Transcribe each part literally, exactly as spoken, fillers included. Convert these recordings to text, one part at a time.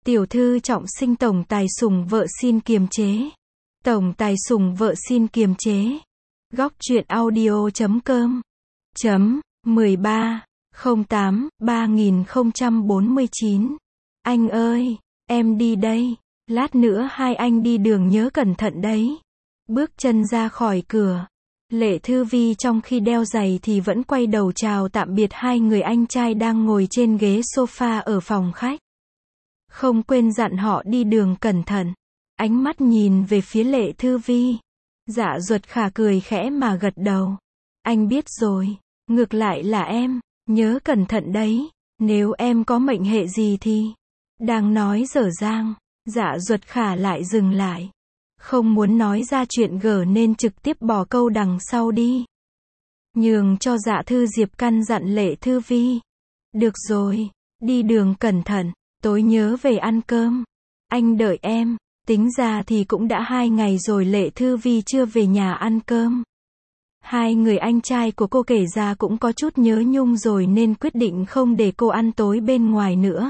Tiểu thư trọng sinh tổng tài sủng vợ xin kiềm chế. Tổng tài sủng vợ xin kiềm chế. Góc truyện audio chấm com chấm mười ba không tám ba nghìn không trăm bốn mươi chín. Anh ơi, em đi đây. Lát nữa hai anh đi đường nhớ cẩn thận đấy. Bước chân ra khỏi cửa. Lệ Thư Vi trong khi đeo giày thì vẫn quay đầu chào tạm biệt hai người anh trai đang ngồi trên ghế sofa ở phòng khách. Không quên dặn họ đi đường cẩn thận. Ánh mắt nhìn về phía Lệ Thư Vi. Dạ Duật Khả cười khẽ mà gật đầu. Anh biết rồi, ngược lại là em, nhớ cẩn thận đấy, nếu em có mệnh hệ gì thì... Đang nói dở dang, Dạ Duật Khả lại dừng lại. Không muốn nói ra chuyện gở nên trực tiếp bỏ câu đằng sau đi. Nhường cho Dạ Thư Diệp căn dặn Lệ Thư Vi. Được rồi, đi đường cẩn thận, tối nhớ về ăn cơm. Anh đợi em. Tính ra thì cũng đã hai ngày rồi Lệ Thư Vi chưa về nhà ăn cơm. Hai người anh trai của cô kể ra cũng có chút nhớ nhung rồi nên quyết định không để cô ăn tối bên ngoài nữa.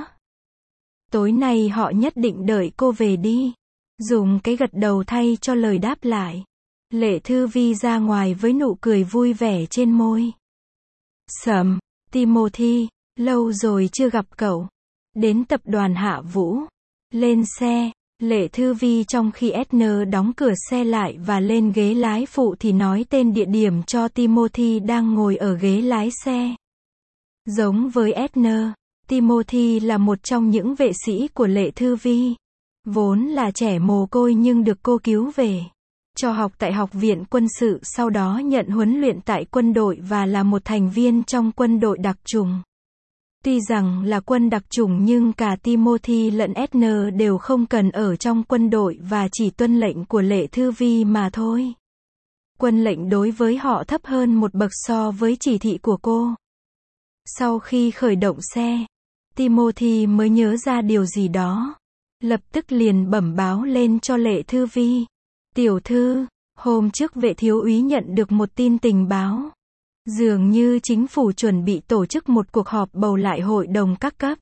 Tối nay họ nhất định đợi cô về đi. Dùng cái gật đầu thay cho lời đáp lại. Lệ Thư Vi ra ngoài với nụ cười vui vẻ trên môi. Sầm, Timothy, lâu rồi chưa gặp cậu. Đến tập đoàn Hạ Vũ. Lên xe. Lệ Thư Vi trong khi Edna đóng cửa xe lại và lên ghế lái phụ thì nói tên địa điểm cho Timothy đang ngồi ở ghế lái xe. Giống với Edna, Timothy là một trong những vệ sĩ của Lệ Thư Vi. Vốn là trẻ mồ côi nhưng được cô cứu về. Cho học tại học viện quân sự, sau đó nhận huấn luyện tại quân đội và là một thành viên trong quân đội đặc chủng. Tuy rằng là quân đặc chủng nhưng cả Timothy lẫn Edna đều không cần ở trong quân đội và chỉ tuân lệnh của Lệ Thư Vi mà thôi. Quân lệnh đối với họ thấp hơn một bậc so với chỉ thị của cô. Sau khi khởi động xe, Timothy mới nhớ ra điều gì đó. Lập tức liền bẩm báo lên cho Lệ Thư Vi. Tiểu thư, hôm trước vệ thiếu úy nhận được một tin tình báo. Dường như chính phủ chuẩn bị tổ chức một cuộc họp bầu lại hội đồng các cấp.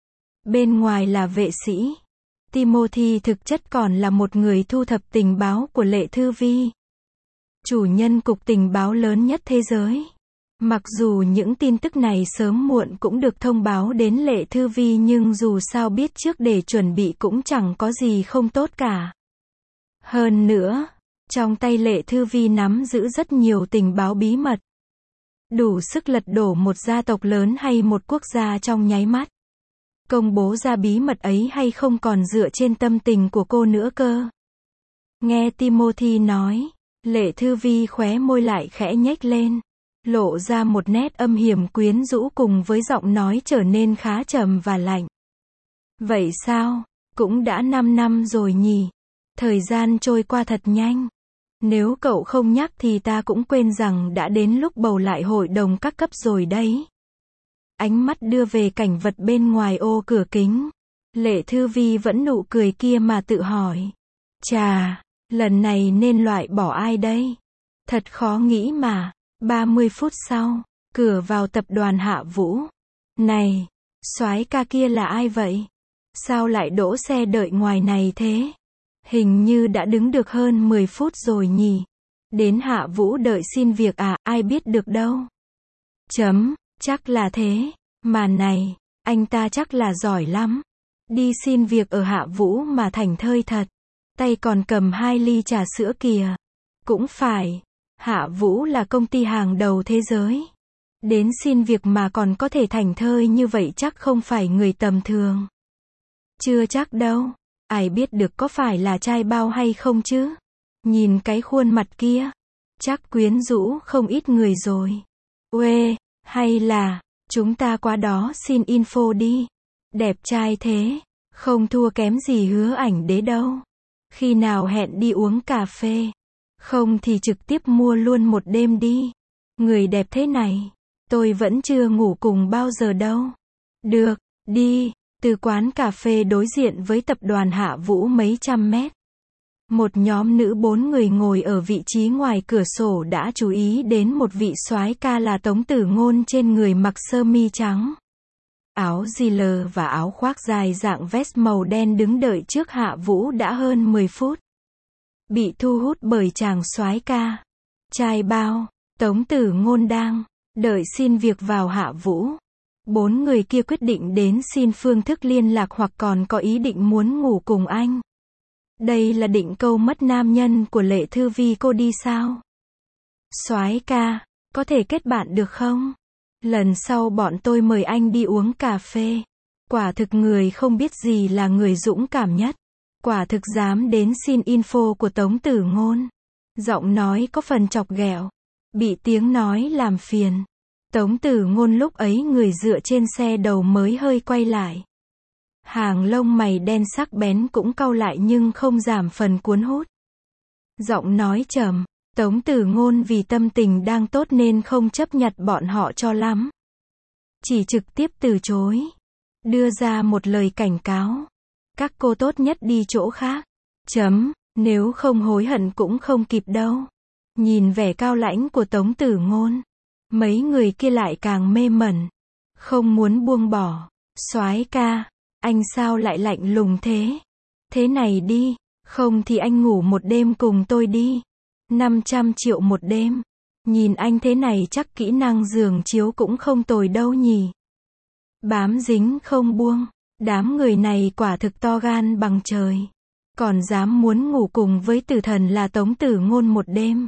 Bên ngoài là vệ sĩ. Timothy thực chất còn là một người thu thập tình báo của Lệ Thư Vi. Chủ nhân cục tình báo lớn nhất thế giới. Mặc dù những tin tức này sớm muộn cũng được thông báo đến Lệ Thư Vi nhưng dù sao biết trước để chuẩn bị cũng chẳng có gì không tốt cả. Hơn nữa, trong tay Lệ Thư Vi nắm giữ rất nhiều tình báo bí mật. Đủ sức lật đổ một gia tộc lớn hay một quốc gia trong nháy mắt. Công bố ra bí mật ấy hay không còn dựa trên tâm tình của cô nữa cơ. Nghe Timothy nói, Lệ Thư Vi khóe môi lại khẽ nhếch lên. Lộ ra một nét âm hiểm quyến rũ cùng với giọng nói trở nên khá trầm và lạnh. Vậy sao? Cũng đã năm năm rồi nhỉ? Thời gian trôi qua thật nhanh. Nếu cậu không nhắc thì ta cũng quên rằng đã đến lúc bầu lại hội đồng các cấp rồi đấy. Ánh mắt đưa về cảnh vật bên ngoài ô cửa kính. Lệ Thư Vi vẫn nụ cười kia mà tự hỏi. Chà, lần này nên loại bỏ ai đây? Thật khó nghĩ mà. ba mươi phút sau, cửa vào tập đoàn Hạ Vũ. Này, soái ca kia là ai vậy? Sao lại đỗ xe đợi ngoài này thế? Hình như đã đứng được hơn mười phút rồi nhỉ. Đến Hạ Vũ đợi xin việc à, ai biết được đâu. Chấm, chắc là thế. Mà này, anh ta chắc là giỏi lắm. Đi xin việc ở Hạ Vũ mà thành thơi thật. Tay còn cầm hai ly trà sữa kìa. Cũng phải, Hạ Vũ là công ty hàng đầu thế giới. Đến xin việc mà còn có thể thành thơi như vậy chắc không phải người tầm thường. Chưa chắc đâu. Ai biết được có phải là trai bao hay không chứ? Nhìn cái khuôn mặt kia, chắc quyến rũ không ít người rồi. Uê, hay là, chúng ta qua đó xin info đi. Đẹp trai thế, không thua kém gì Hứa Ảnh Đế đâu. Khi nào hẹn đi uống cà phê? Không thì trực tiếp mua luôn một đêm đi. Người đẹp thế này, tôi vẫn chưa ngủ cùng bao giờ đâu. Được, đi. Từ quán cà phê đối diện với tập đoàn Hạ Vũ mấy trăm mét. Một nhóm nữ bốn người ngồi ở vị trí ngoài cửa sổ đã chú ý đến một vị soái ca là Tống Tử Ngôn trên người mặc sơ mi trắng. áo G-L và áo khoác dài dạng vest màu đen đứng đợi trước Hạ Vũ đã hơn mười phút. Bị thu hút bởi chàng soái ca. Trai bao, Tống Tử Ngôn đang đợi xin việc vào Hạ Vũ. Bốn người kia quyết định đến xin phương thức liên lạc hoặc còn có ý định muốn ngủ cùng anh. Đây là định câu mất nam nhân của Lệ Thư Vi cô đi sao? Soái ca, có thể kết bạn được không? Lần sau bọn tôi mời anh đi uống cà phê. Quả thực người không biết gì là người dũng cảm nhất. Quả thực dám đến xin info của Tống Tử Ngôn. Giọng nói có phần chọc ghẹo. Bị tiếng nói làm phiền. Tống Tử Ngôn lúc ấy người dựa trên xe đầu mới hơi quay lại. Hàng lông mày đen sắc bén cũng cau lại nhưng không giảm phần cuốn hút. Giọng nói trầm. Tống Tử Ngôn vì tâm tình đang tốt nên không chấp nhận bọn họ cho lắm. Chỉ trực tiếp từ chối. Đưa ra một lời cảnh cáo. Các cô tốt nhất đi chỗ khác. Chấm, nếu không hối hận cũng không kịp đâu. Nhìn vẻ cao lãnh của Tống Tử Ngôn. Mấy người kia lại càng mê mẩn. Không muốn buông bỏ. Soái ca, anh sao lại lạnh lùng thế? Thế này đi, không thì anh ngủ một đêm cùng tôi đi. năm trăm triệu một đêm. Nhìn anh thế này chắc kỹ năng giường chiếu cũng không tồi đâu nhỉ. Bám dính không buông. Đám người này quả thực to gan bằng trời. Còn dám muốn ngủ cùng với tử thần là Tống Tử Ngôn một đêm.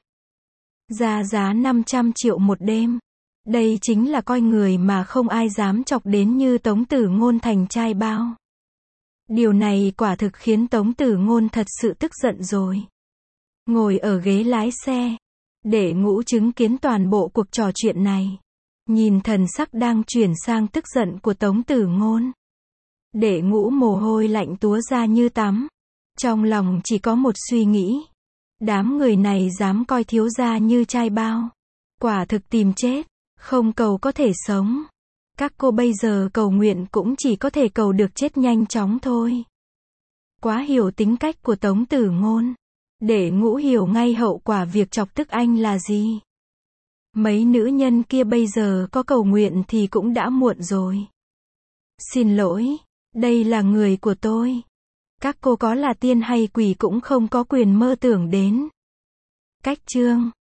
Ra giá năm trăm triệu một đêm. Đây chính là coi người mà không ai dám chọc đến như Tống Tử Ngôn thành trai bao. Điều này quả thực khiến Tống Tử Ngôn thật sự tức giận rồi. Ngồi ở ghế lái xe. Để Ngũ chứng kiến toàn bộ cuộc trò chuyện này. Nhìn thần sắc đang chuyển sang tức giận của Tống Tử Ngôn. Để Ngũ mồ hôi lạnh túa ra như tắm. Trong lòng chỉ có một suy nghĩ. Đám người này dám coi thiếu gia như trai bao. Quả thực tìm chết. Không cầu có thể sống. Các cô bây giờ cầu nguyện cũng chỉ có thể cầu được chết nhanh chóng thôi. Quá hiểu tính cách của Tống Tử Ngôn. Để Ngũ hiểu ngay hậu quả việc chọc tức anh là gì. Mấy nữ nhân kia bây giờ có cầu nguyện thì cũng đã muộn rồi. Xin lỗi, đây là người của tôi. Các cô có là tiên hay quỷ cũng không có quyền mơ tưởng đến. Cách chương